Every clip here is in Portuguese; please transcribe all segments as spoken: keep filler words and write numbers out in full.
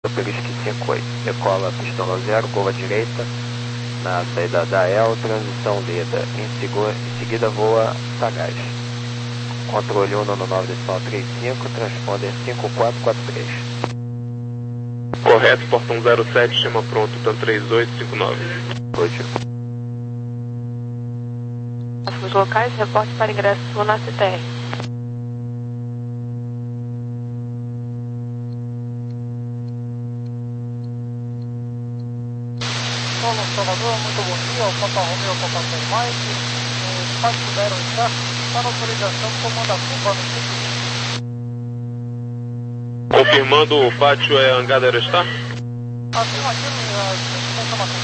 Perisque cinco oito, decola pistão zero, curva direita, na saída da E L, transição lida, em, segura, em seguida voa Sagaz. Controle um no nove decimal trinta e cinco, transponder cinco quatro quatro três. Correto, portão zero sete, chama pronto, TAM três oito cinco nove. Positivo. Os locais, reporte para ingresso na C T R. Solo Salvador, muito bom dia, o Papa Romeo, o Papa Mike, os pais puderam entrar para autorização do comando a Cuba no sentido. Confirmando, o pátio é Hangar da Aerostar? Afirmativo, a informação.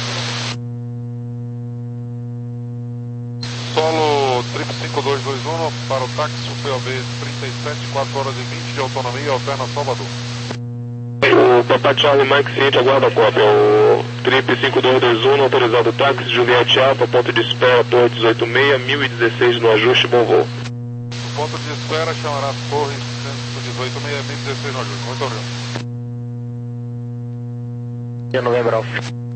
Solo triplo cinco dois dois um para o táxi P O B trinta e sete, quatro horas e vinte de autonomia, alterna Salvador. O Papa Charlie Mike Ciente aguarda a cópia. O triplo cinco dois dois um, autorizado táxi, Juliette Alfa, ponto de espera, Torre dezoito seis, mil e dezesseis no ajuste, bom voo. O ponto de espera chamará Torre cento e dezoito seis, mil e dezesseis no ajuste. Muito obrigado. De Novembro Alfa.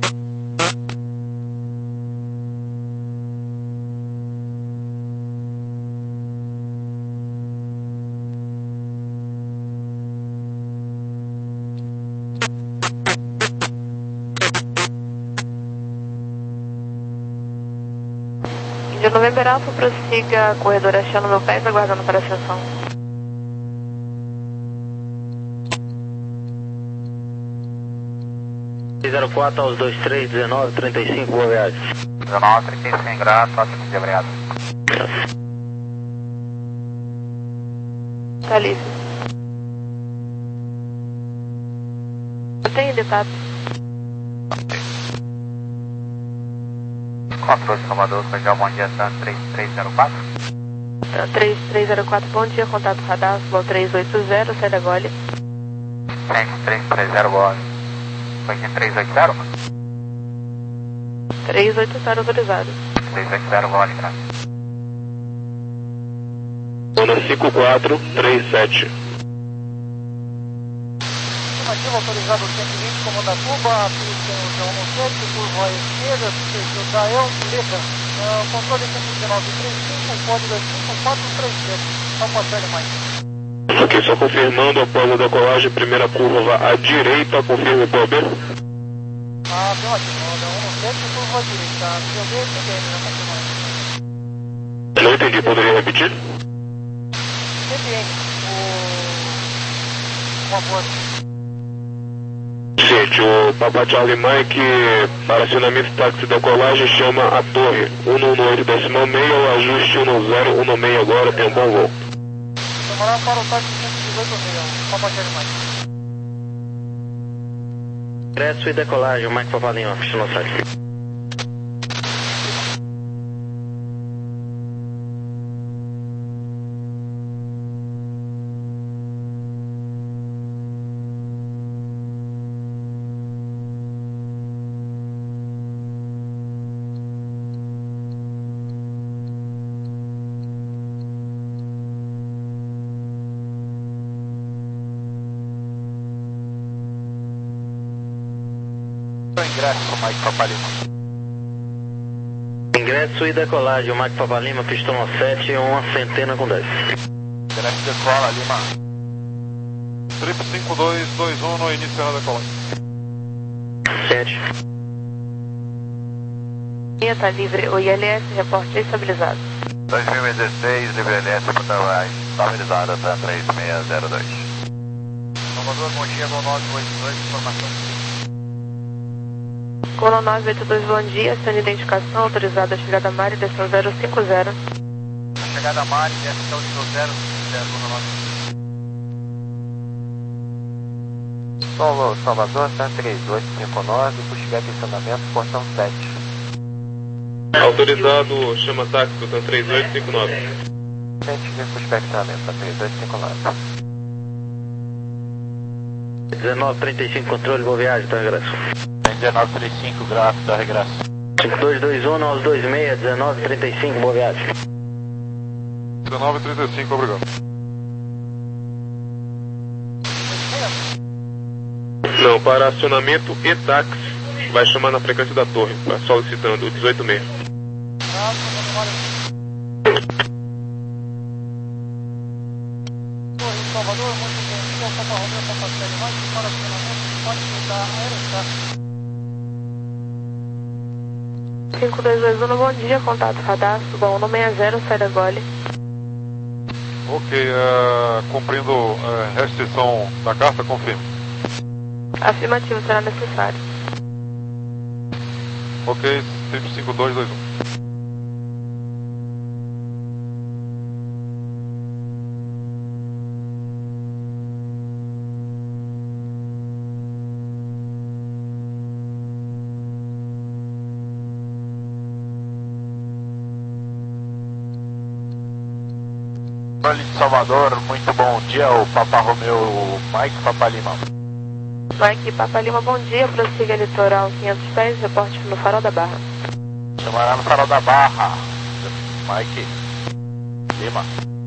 De Novembro Alfa, prossiga corredor achando meu pés, aguardando para a ascensão. zero quatro aos dois três, dezenove, trinta e cinco, boa viagem. dezenove, trinta e cinco graus, próximo de obrigado. Tá livre. Eu tenho detalhe. Controle Salvador, Sojal, bom dia, TAM três três zero quatro. TAM três três zero quatro, bom dia, contato radar, voo três oito zero, sai da Gole. Sim, três três zero, Gole. Foi aqui três oito zero? três oito zero autorizado. três oito zero, Gole, cara. Zona cinco quatro três sete. Afirmativo, autorizado cento e vinte, comando a Cuba, pista um sete, curva à esquerda, sentido da E L, letra. Uh, controle cento e dezenove trinta e cinco, código é cinco quatro três sete. Não consegue mais. Ok, só confirmando, após a decolagem, primeira curva à direita, confirme o P O B. Ah, afirmativo, um sete, curva à direita. P O B, T D M, não confirmando. Não entendi, poderia repetir? T D M, o... uma boa. Gente, o Papa Charlie Mike para acionamento táxi decolagem chama a torre um um oito decimal meio, o ajuste cento e dezesseis agora, tem um bom voo. Demorar para o táxi cento e dezoito seis, Papa Charlie Mike. Ingresso e decolagem, Mike Papa Lima, pista no site. Ingresso, Mike Papa Lima. Ingresso e decolagem, Mike Papa Lima, pistão sete, uma centena com dez. Ingresso decola, Lima. Triplo cinco dois dois um no início da decolagem. sete. Linha tá livre, o I L S, reporte estabilizado. dois mil e dezesseis, livre L S, porta estabilizada, TAM três seis zero dois. Salvador, bom dia, voo nove oito dois, informação. Colo nove oito dois, bom dia, sendo identificação autorizada a chegada Mari, desceu zero cinco zero. A chegada Mari, desceu nível zero cinco zero, no nosso. Solo Salvador, TAM três oito cinco nove, buscar acionamento, portão sete. Autorizado, chama táxi do TAM três oito cinco nove. Sente buscar acionamento, TAM três oito cinco nove. dezenove trinta e cinco, controle, boa viagem, tá regresso. dezenove trinta e cinco, gráfico da regresso. cinco dois dois um aos dois seis, dezenove trinta e cinco, boa viagem. dezenove trinta e cinco, obrigado. Não, para acionamento e táxi, vai chamar na frequência da torre, solicitando o dezoito seis. Torre Salvador, muito bom dia, Papa Romeu, Papa Sérgio Mike, para acionamento, pode mudar a Aerostar. cinco dois dois um, bom dia, contato radar, suba um seis zero, sai da Gole. Ok, uh, cumprindo a uh, restrição da carta, confirme. Afirmativo, será necessário. Ok, cinco dois dois um. Vale de Salvador, muito bom dia, o Papa Romeu, Mike, Papa Lima. Mike, Papa Lima, bom dia, prossiga litoral quinhentos pés, reporte no Farol da Barra. Chamará no Farol da Barra, Mike, Lima.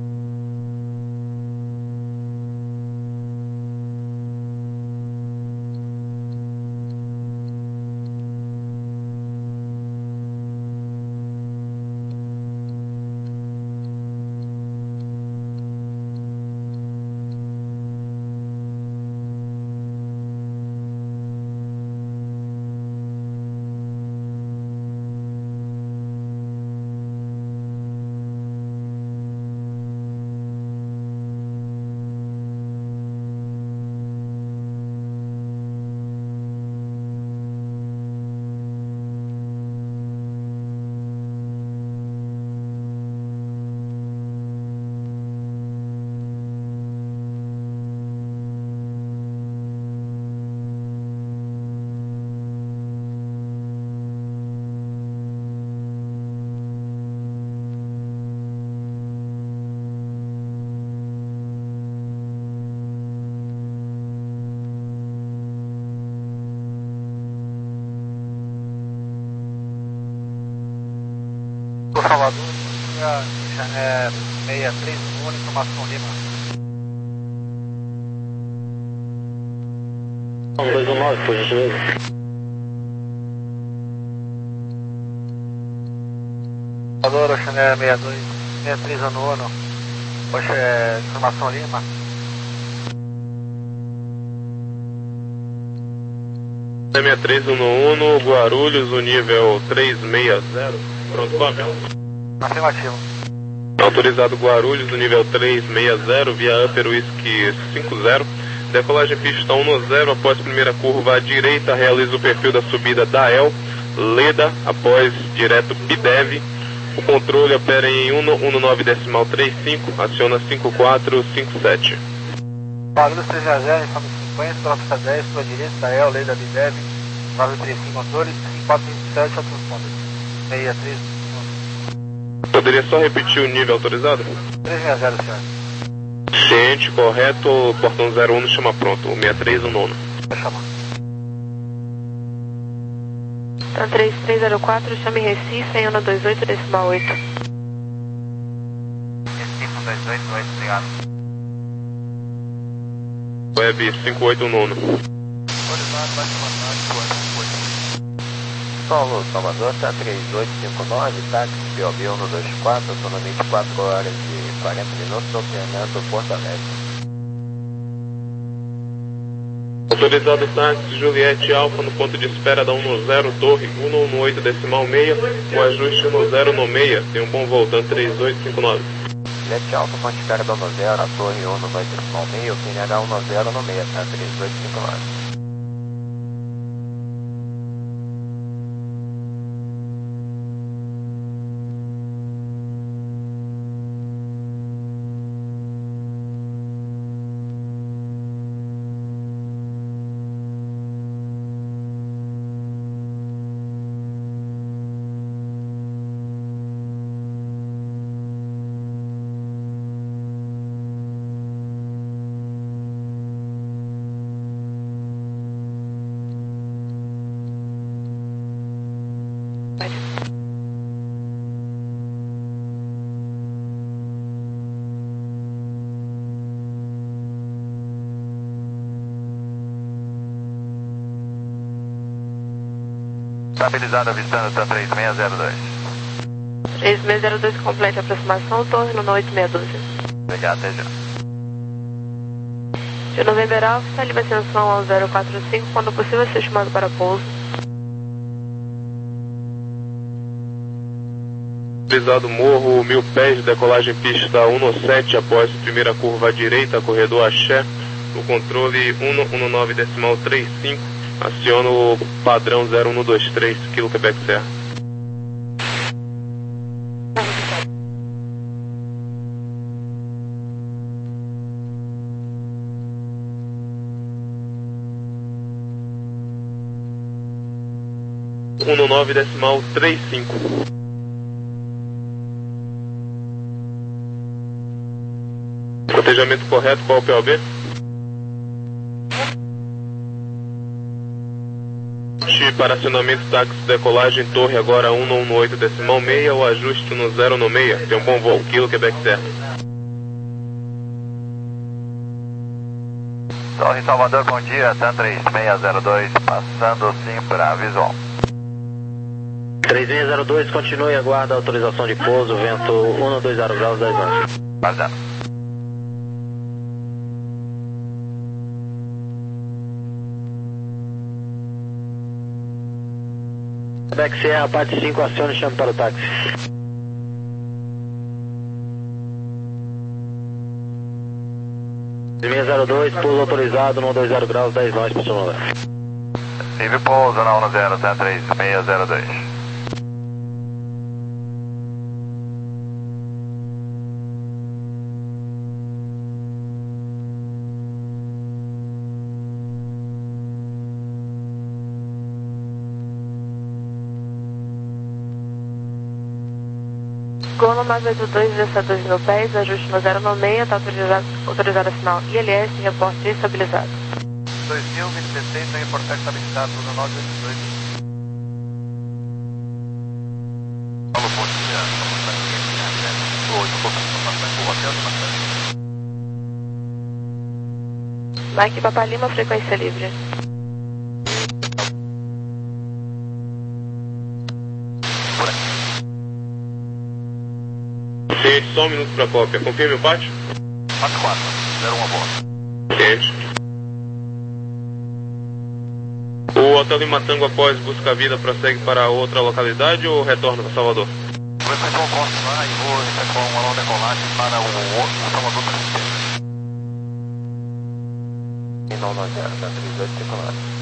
Salvador, é seis três um, informação Lima. dois um nove, por gentileza. Salvador, Oxané seis dois, seis três um, ano. Poxa, é, informação Lima. seis três um um, Guarulhos, o nível três seis zero. Pronto, cópia. Afirmativo. Autorizado Guarulhos, o nível três seis zero, via Upper Whisky cinco zero. Decolagem pista um zero, após primeira curva à direita, realiza o perfil da subida da El, Leda, após direto Bidev. O controle opera em um nove decimal trinta e cinco, aciona cinco quatro cinco sete. Guarulhos três seis zero, informe cinquenta, pela pista dez, sua direita, da El, Leda, Bidev, nove três cinco controle, cinco quatro cinco sete, outros pontos. seis três. Poderia só repetir o nível autorizado? três seis zero, senhor. Ciente, correto, portão zero um chama pronto, o seis três um nove. Vai chamar. Então três três zero quatro, chame Recife em um dois oito decimal oito. Recife um dois oito, oito, obrigado. Web cinco oito um nove. Autorizado, baixa vantagem, oito. Paulo, Salvador, tá três oito cinco nove, táxi P O B um dois quatro, autonomia vinte e quatro horas e quarenta minutos, operando Porto Alegre. Autorizado táxi Juliette Alfa no ponto de espera da um zero, torre um um oito decimal seis, com ajuste um zero no seis, tem um bom voltando três oito cinco nove. Juliette Alfa, ponto de espera da um zero, a torre um dois decimal seis, o P N H um zero no seis, tá três oito cinco nove. Estabilizado avistando T A três seis zero dois. três seis zero dois, complete a aproximação, torre no oito seis um dois. Obrigado, até já. De November Alpha, livre ascensão ao zero quatro cinco, quando possível ser chamado para pouso. Utilizado morro mil pés, decolagem pista um no sete, após primeira curva à direita, corredor Axé, o controle um um nove decimal trinta e cinco, aciona o padrão zero um dois três, Kilo Quebec Serra. um nove decimal trinta e cinco. Cotejamento correto, qual o P O B? Para acionamento táxi, decolagem, torre agora um um oito decimal seis, o ajuste no zero no seis, tem um bom voo, Kilo Quebec Serra. Torre Salvador, bom dia, T A três seis zero dois, passando sim para visual. três seis zero dois, continue, aguarda a autorização de pouso, vento um dois zero graus, dez nove. Vazando. Quebec Serra, parte cinco, acione e chame para o táxi. três seis zero dois, pouso autorizado no um dois zero graus, dez nove, para o seu lugar. Livre pouso na um zero, T A três seis zero dois. Gol no mais oito dois, dezesseis mil pés, ajuste no zero no seis, está autorizado, autorizado a sinal I L S, reporte estabilizado. dois mil, vinte e seis, tem reporte estabilizado no nove oito dois. Alô, bom dia, estamos aqui, oito, informações do hotel do Maçã. Mike Papa Lima, frequência livre. Ciente, só um minuto para cópia. Confirme o pátio? quatro quatro, zero um a bordo. Ciente. O Hotel Lima Tango, após busca a vida, prossegue para outra localidade ou retorna para Salvador? Vou efetuar o corte lá e vou efetuar uma nova decolagem para o outro Salvador três. E não nós zero, T A três dois decolagem.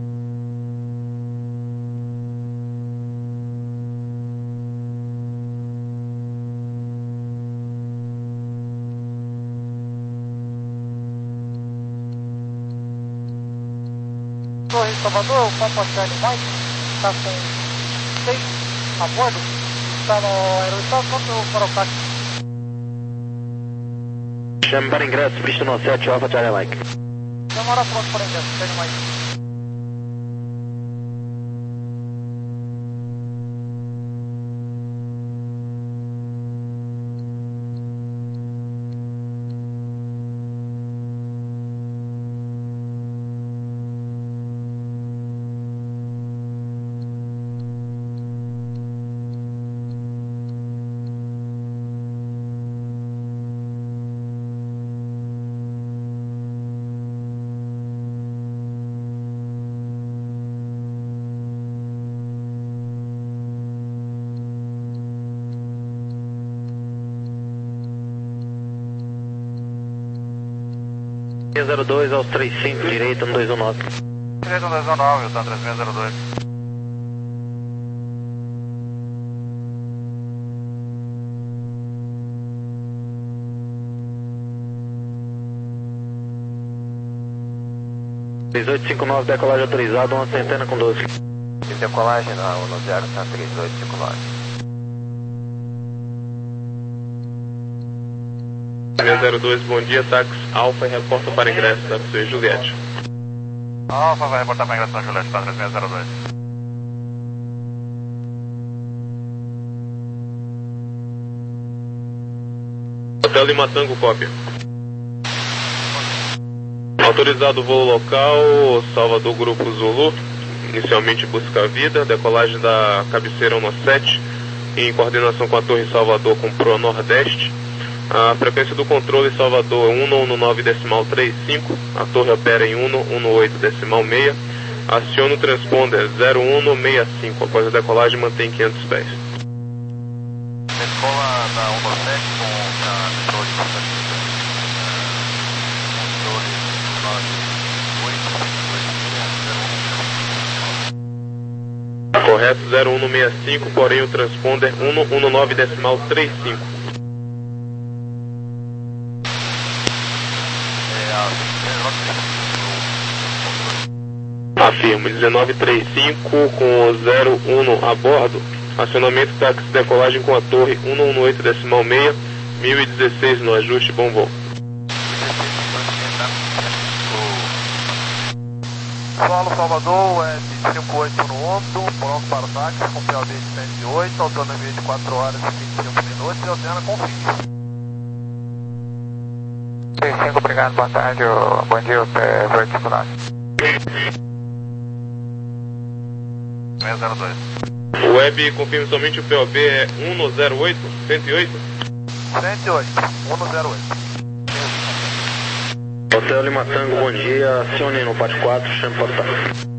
Torre Salvador, o Pampachani Mike, está com seis a bordo, está no aeroporto, pronto para o táxi. Chame para ingresso, pista no sete, Alpha Charlie Mike. Demora pronto para ingresso, Charlie Mike. três zero dois aos trinta e cinco, direita no dois um nove. Direito no dois um nove, o T A três seis zero dois. três oito cinco nove, decolagem autorizada, uma centena com doze. Decolagem na um zero, T A três oito cinco nove. seis zero dois, bom dia, táxi Alfa e reporta para ingresso da P Juliette. Alfa vai reportar para ingresso da Juliette, T A três seis zero dois. Hotel Lima Tango, cópia. Autorizado o voo local, Salvador Grupo Zulu, inicialmente busca a vida, decolagem da cabeceira um sete, em coordenação com a Torre Salvador com Pro Nordeste. A frequência do controle Salvador é um um nove decimal trinta e cinco, a torre opera em um um oito decimal seis, aciona o transponder zero um seis cinco, após a decolagem mantém quinhentos pés. Decola da um sete com a controle controle nove oito Correto, zero um seis cinco, porém o transponder um um nove decimal trinta e cinco. Afirmo, dezenove trinta e cinco com zero um a bordo, acionamento táxi decolagem com a torre um um oito decimal seis, mil e dezesseis no ajuste, bom voo. Solo Salvador, é de cinco oito no ombro, pronto para o táxi, com P O B de cento e oito, autonomia de quatro horas e vinte e cinco minutos e ordena com fim. trinta e cinco, obrigado, boa tarde, bom dia, vou disputar. seis zero dois. O web confirma somente o P O B é um zero oito, cento e oito? cento e oito, um zero oito. Hotel Lima Tango, bom dia, acione no pátio quatro, chame para o táxi.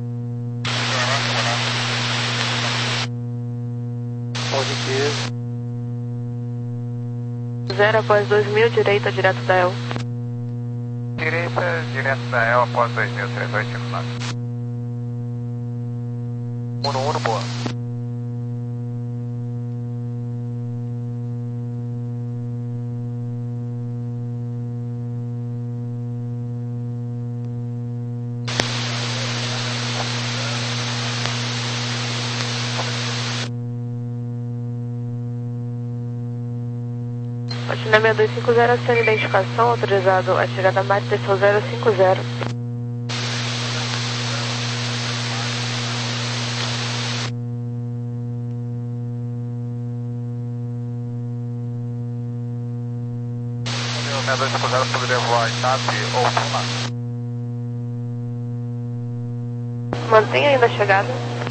Zero após dois mil, direita, direto da E L. Direita, direto da E L após dois mil, três oito cinco nove. um um, boa. China seis dois cinco zero, sem identificação, autorizado a chegada mais pessoa zero cinco zero. seis dois cinco zero poderia voar em TAP ou Puma. Mantenha ainda a chegada.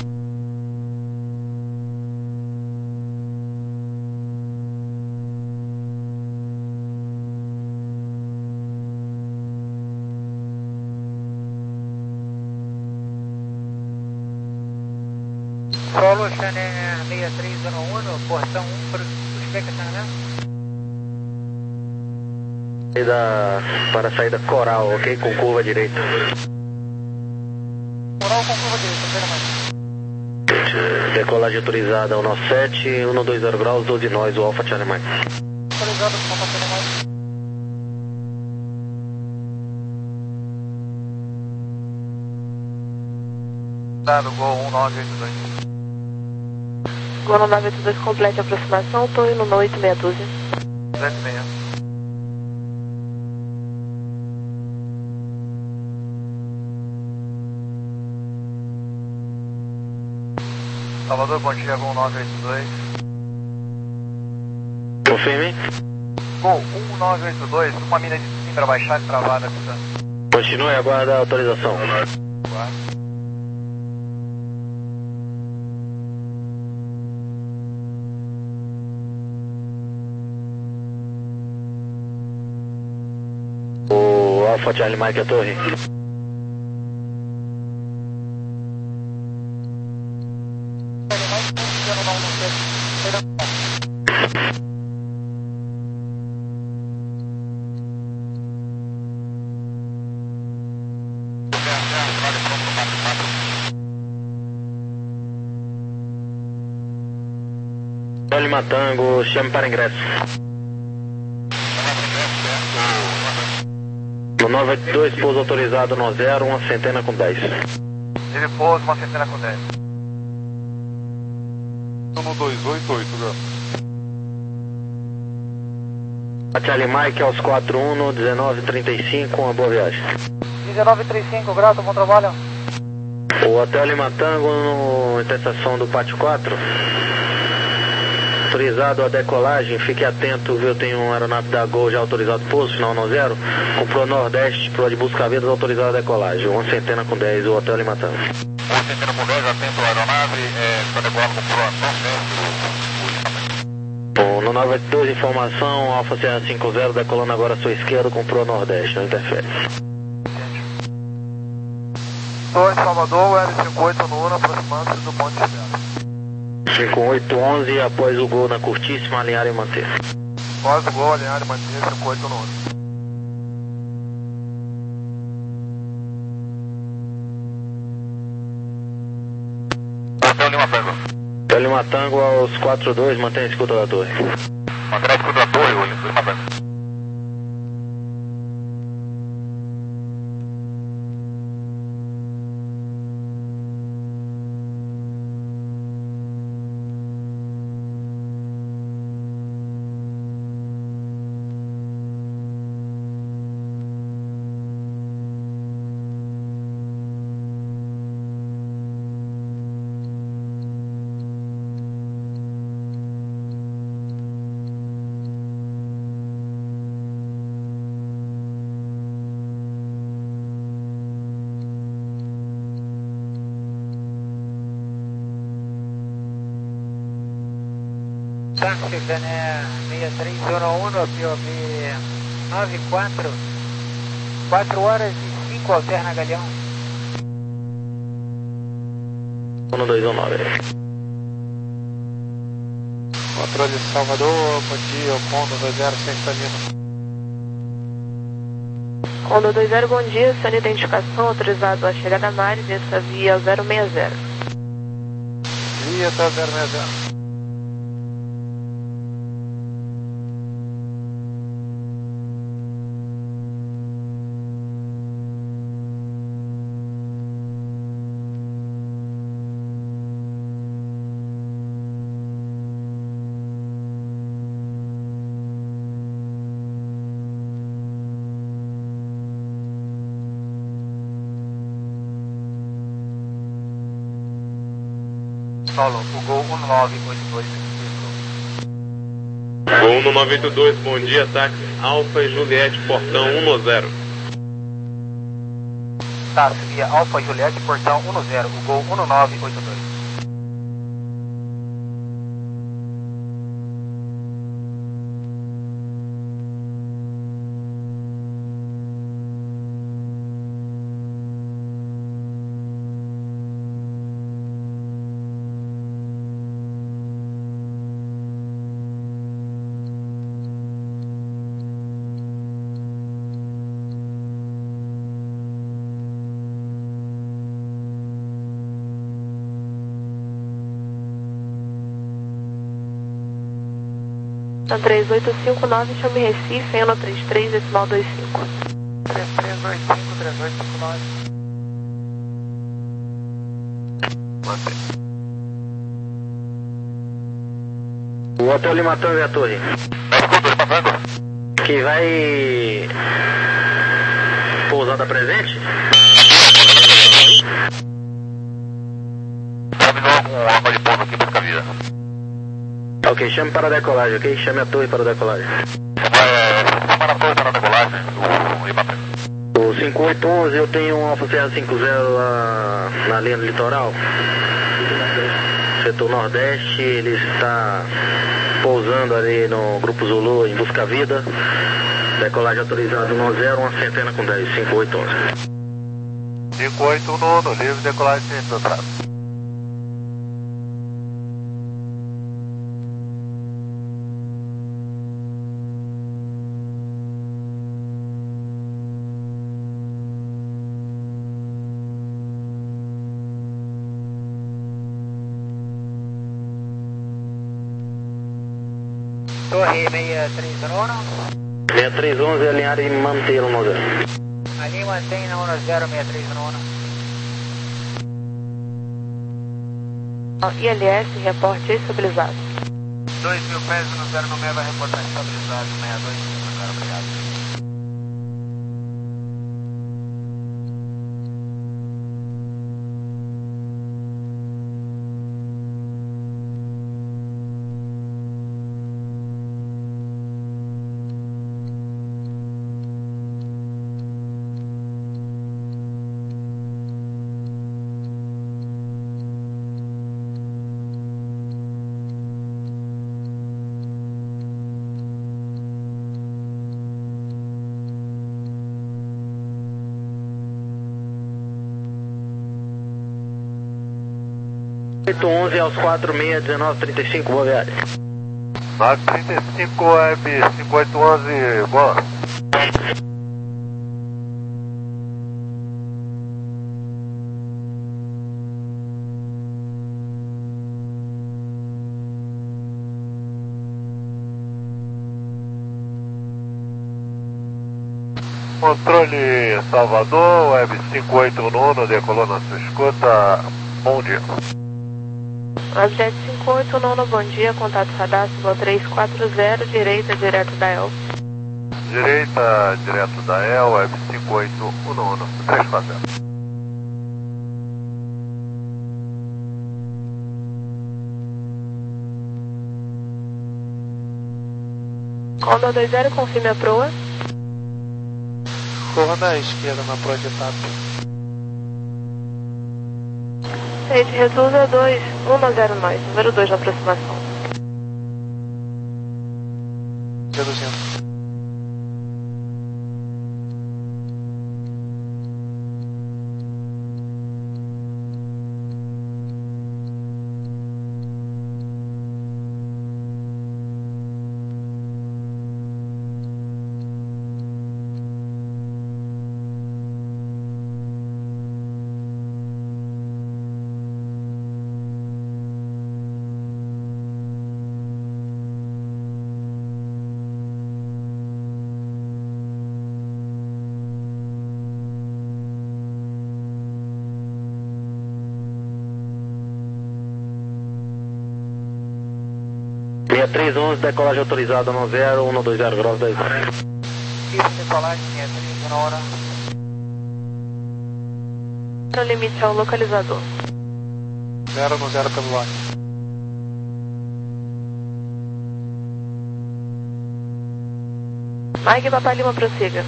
Solo Channel seis três zero um, portão um para suspeita Channel. Saída, para a saída Coral, ok? Com curva direita. Coral com curva direita, pera mais. Decolagem autorizada um sete, um dois zero graus, doze nós, o Alpha Charlie Mike. Autorizado com Alpha Charlie Mike. Dado, Gol um nove oito dois. Gol um nove oito dois, complete a aproximação, estou indo no oito meia dúzia. sete seis. Salvador, bom dia, Gol nove oito dois. Confirme. Gol um nove oito dois, uma mina de cimbra baixada e travada. Continue, aguarda a autorização. Guarda. O Alpha Charlie Mike, a torre. Lima Tango, chame para ingresso. No nove oito dois, pouso autorizado no zero, uma centena com dez. Ele pouso, uma centena com dez. No dois oito oito, já. A Charlie Mike aos quatro um, dezenove trinta e cinco, uma boa viagem. dezenove trinta e cinco, grato, bom trabalho. O Hotel Lima Tango, no interseção do Pátio quatro. Autorizado a decolagem, fique atento, viu? Tem um aeronave da Gol já autorizado pouso, final no zero. Com Pro Nordeste, Pro de Buscavedas, autorizado a decolagem. Uma centena com dez, o Hotel Lima Tango. Centena com dez, atento à aeronave, é, está decolando com proa nordeste, o, o, O no nove oito dois, informação, Alfa Serra cinquenta, decolando agora à sua esquerda com proa nordeste, não interfere. dois, Salvador, L cinquenta e oito no Uno, aproximando-se do ponto de espera. cinquenta e oito onze, após o gol na curtíssima, alinhar e manter. Após o gol, alinhar e manter, cinquenta e oito no Uno. Hotel Lima Tango. Hotel Lima Tango aos quatro dois, mantém a escuta da torre. Mantém a escuta da torre, o Lima Tango. Táxi Cané seis três zero um, P O B nove quatro, quatro horas e cinco, alterna Galeão. um dois um nove. Controle Salvador, bom dia, Condo dois zero, sexta Lima. Condo dois zero, bom dia, sem identificação, autorizado a chegada a Mares, essa via zero seis zero. Via tá zero seis zero. Paulo, o Gol um nove oito dois. Gol no nove oito dois, bom dia, táxi Alfa e Juliette, portão um zero. Táxi via Alfa Juliette, portão um zero, o Gol um nove oito dois. três oito cinco nove, chame Recife, Eno trinta e três, decimal vinte e cinco. três três dois cinco, três oito cinco nove. Mantém. O Hotel Lima Tango e a torre. Na escuta, Lima Tango. Que vai pousada presente? Terminou com arma de pouso aqui, busca vida. Ok, chame para a decolagem, ok? Chame a torre para a decolagem. Chama na torre para a decolagem, o Lima Tango. O cinquenta e oito onze, eu tenho um Alfa Serra cinquenta lá na linha do litoral. Setor Nordeste, ele está pousando ali no Grupo Zulu em Busca Vida. Decolagem autorizada no zero, uma centena com dez, cinquenta e oito onze. cinquenta e oito no Uno, livre decolagem sem entrada. Torre seis três zero um. seis três onze, alinhar e manter no zero. Ali mantém na um zero, seis três zero um. I L S, reporte estabilizado. dois mil pés no zero no meio, vai reportar estabilizado, seis dois cinco zero, obrigado. oito onze aos quatro seis dezenove trinta e cinco, boa viagem. nove trinta e cinco, web cinco oito onze, boa. Controle Salvador, web cinco oito um, decolou na sua escuta, bom dia. Webjet cinco oito um, bom dia, contato radar, Cibol três quatro zero, direita, direto da E L. Direita, direto da E L, web cinco oito um, três quatro zero. Condor dois zero, confirme a proa. Corra na esquerda na proa de etapa. Rede Resusa dois um zero nós, número dois na aproximação. Reduzindo. seis três onze, decolagem autorizada no zero um dois zero graus dez. Isso, decolagem seis três na hora. O limite ao localizador. Zero no zero pelo lado. Mike Papai Lima, prossiga.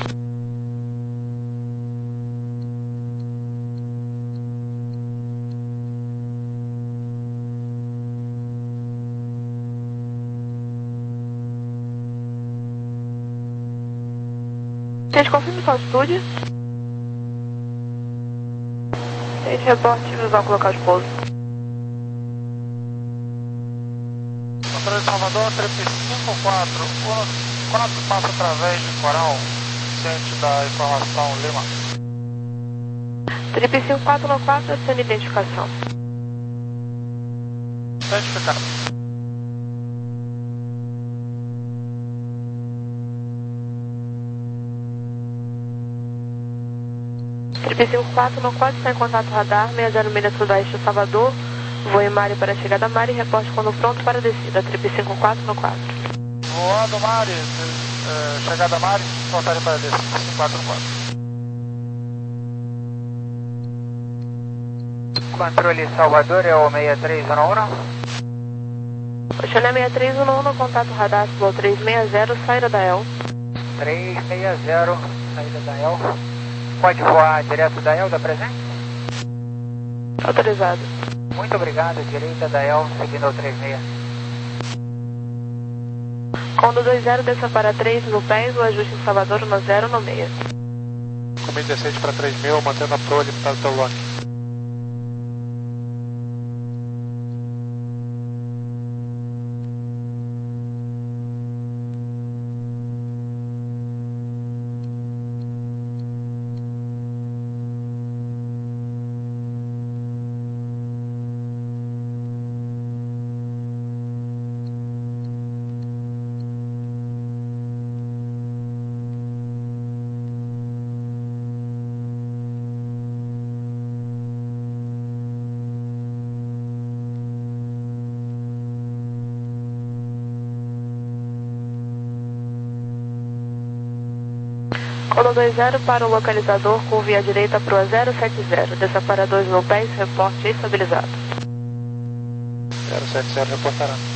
Gente, confirme sua altitude. Gente, reporte visual com local de pouso. Controle Salvador, três cinco quatro um quatro, passa através de Coral, ciente da informação Lima. Trip cinco quatro um quatro, sendo identificação. Identificado. Trip cinco quatro um quatro está em contato radar, seis zero milha sudoeste de Salvador. Voo em Mari para a chegada a Mari, reporte quando pronto para a descida. Trip cinco quatro um quatro. Voando Mari, eh, chegada Mari, voltarem para a descida, cinco quatro um quatro. Controle Salvador, é o seis três um um. Oceané seis três um um, contato radar, Cibol três seis zero, saída da E L. três seis zero, saída da E L. Pode voar direto da E L, da presente? Autorizado. Muito obrigado, direita da E L, seguindo ao três seis. Condor dois zero, desça para três mil pés, o ajuste em Salvador no zero no seis. Comando dezesseis para três mil, mantendo a proa limitada pelo log. Condor dois zero para o localizador, curva à direita para o zero sete zero, desça para dois mil pés, reporte estabilizado. zero sete zero reportará.